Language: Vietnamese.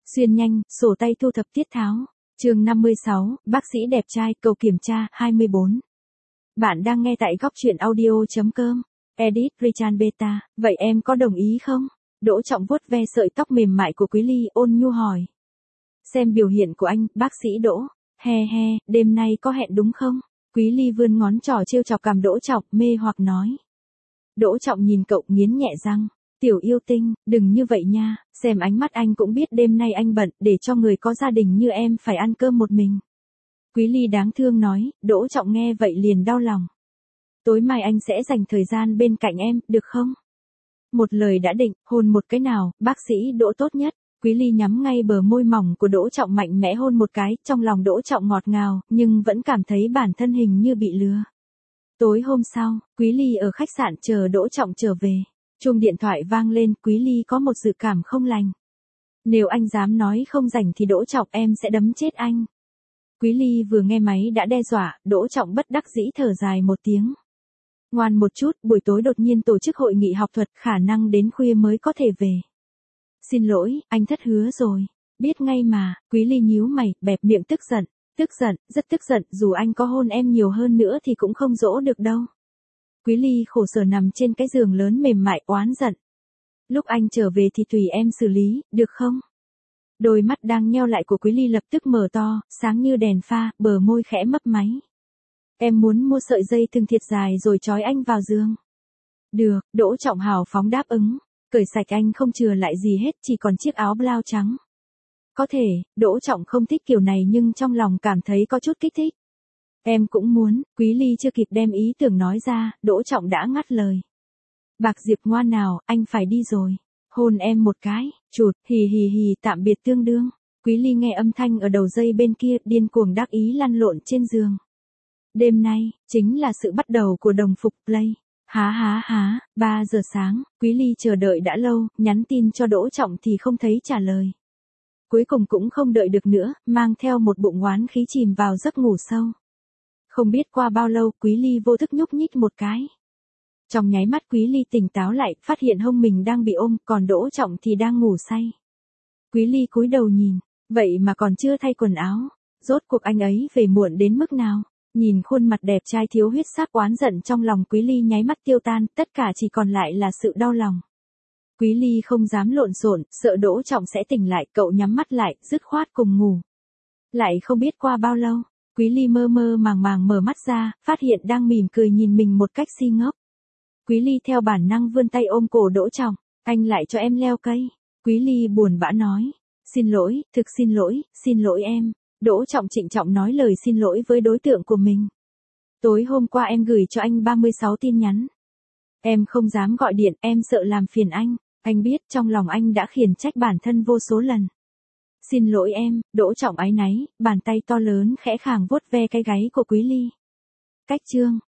Xuyên nhanh, sổ tay thu thập tiết tháo. Chương 56, bác sĩ đẹp trai cầu kiểm tra 24. Bạn đang nghe tại góc truyện audio.com. Edit Richard Beta, vậy em có đồng ý không? Đỗ Trọng vuốt ve sợi tóc mềm mại của Quý Ly, ôn nhu hỏi. Xem biểu hiện của anh, bác sĩ Đỗ. He he, đêm nay có hẹn đúng không? Quý Ly vươn ngón trỏ trêu chọc cằm Đỗ Trọng, mê hoặc nói. Đỗ Trọng nhìn cậu nghiến nhẹ răng. Tiểu yêu tinh, đừng như vậy nha, xem ánh mắt anh cũng biết đêm nay anh bận, để cho người có gia đình như em phải ăn cơm một mình. Quý Ly đáng thương nói. Đỗ Trọng nghe vậy liền đau lòng. Tối mai anh sẽ dành thời gian bên cạnh em, được không? Một lời đã định, hôn một cái nào, bác sĩ Đỗ tốt nhất. Quý Ly nhắm ngay bờ môi mỏng của Đỗ Trọng mạnh mẽ hôn một cái, trong lòng Đỗ Trọng ngọt ngào, nhưng vẫn cảm thấy bản thân hình như bị lừa. Tối hôm sau, Quý Ly ở khách sạn chờ Đỗ Trọng trở về. Chuông điện thoại vang lên, Quý Ly có một dự cảm không lành. Nếu anh dám nói không rảnh thì Đỗ Trọng em sẽ đấm chết anh. Quý Ly vừa nghe máy đã đe dọa, Đỗ Trọng bất đắc dĩ thở dài một tiếng. Ngoan một chút, buổi tối đột nhiên tổ chức hội nghị học thuật, khả năng đến khuya mới có thể về. Xin lỗi, anh thất hứa rồi. Biết ngay mà. Quý Ly nhíu mày, bẹp miệng tức giận. Tức giận, rất tức giận, dù anh có hôn em nhiều hơn nữa thì cũng không dỗ được đâu. Quý Ly khổ sở nằm trên cái giường lớn mềm mại oán giận. Lúc anh trở về thì tùy em xử lý, được không? Đôi mắt đang nheo lại của Quý Ly lập tức mở to, sáng như đèn pha, bờ môi khẽ mấp máy. Em muốn mua sợi dây thừng thiệt dài rồi trói anh vào giường. Được, Đỗ Trọng hào phóng đáp ứng. Cởi sạch anh không chừa lại gì hết, chỉ còn chiếc áo blau trắng. Có thể, Đỗ Trọng không thích kiểu này nhưng trong lòng cảm thấy có chút kích thích. Em cũng muốn. Quý Ly chưa kịp đem ý tưởng nói ra, Đỗ Trọng đã ngắt lời. Bạc Diệp ngoan nào, anh phải đi rồi. Hôn em một cái, chụt, hì hì hì, tạm biệt tương đương. Quý Ly nghe âm thanh ở đầu dây bên kia, điên cuồng đắc ý lăn lộn trên giường. Đêm nay, chính là sự bắt đầu của đồng phục play. Há, 3 giờ sáng, Quý Ly chờ đợi đã lâu, nhắn tin cho Đỗ Trọng thì không thấy trả lời. Cuối cùng cũng không đợi được nữa, mang theo một bụng oán khí chìm vào giấc ngủ sâu. Không biết qua bao lâu, Quý Ly vô thức nhúc nhích một cái. Trong nháy mắt Quý Ly tỉnh táo lại, phát hiện hông mình đang bị ôm, còn Đỗ Trọng thì đang ngủ say. Quý Ly cúi đầu nhìn, vậy mà còn chưa thay quần áo. Rốt cuộc anh ấy về muộn đến mức nào? Nhìn khuôn mặt đẹp trai thiếu huyết sắc oán giận trong lòng Quý Ly nháy mắt tiêu tan, tất cả chỉ còn lại là sự đau lòng. Quý Ly không dám lộn xộn, sợ Đỗ Trọng sẽ tỉnh lại, cậu nhắm mắt lại, dứt khoát cùng ngủ. Lại không biết qua bao lâu, Quý Ly mơ mơ màng màng mở mắt ra, phát hiện đang mỉm cười nhìn mình một cách si ngốc. Quý Ly theo bản năng vươn tay ôm cổ Đỗ Trọng, anh lại cho em leo cây. Quý Ly buồn bã nói, xin lỗi, thực xin lỗi em. Đỗ Trọng trịnh trọng nói lời xin lỗi với đối tượng của mình. Tối hôm qua em gửi cho anh 36 tin nhắn. Em không dám gọi điện, em sợ làm phiền anh. Anh biết trong lòng anh đã khiển trách bản thân vô số lần. Xin lỗi em. Đỗ Trọng áy náy, bàn tay to lớn khẽ khàng vuốt ve cái gáy của Quý Ly. Cách chương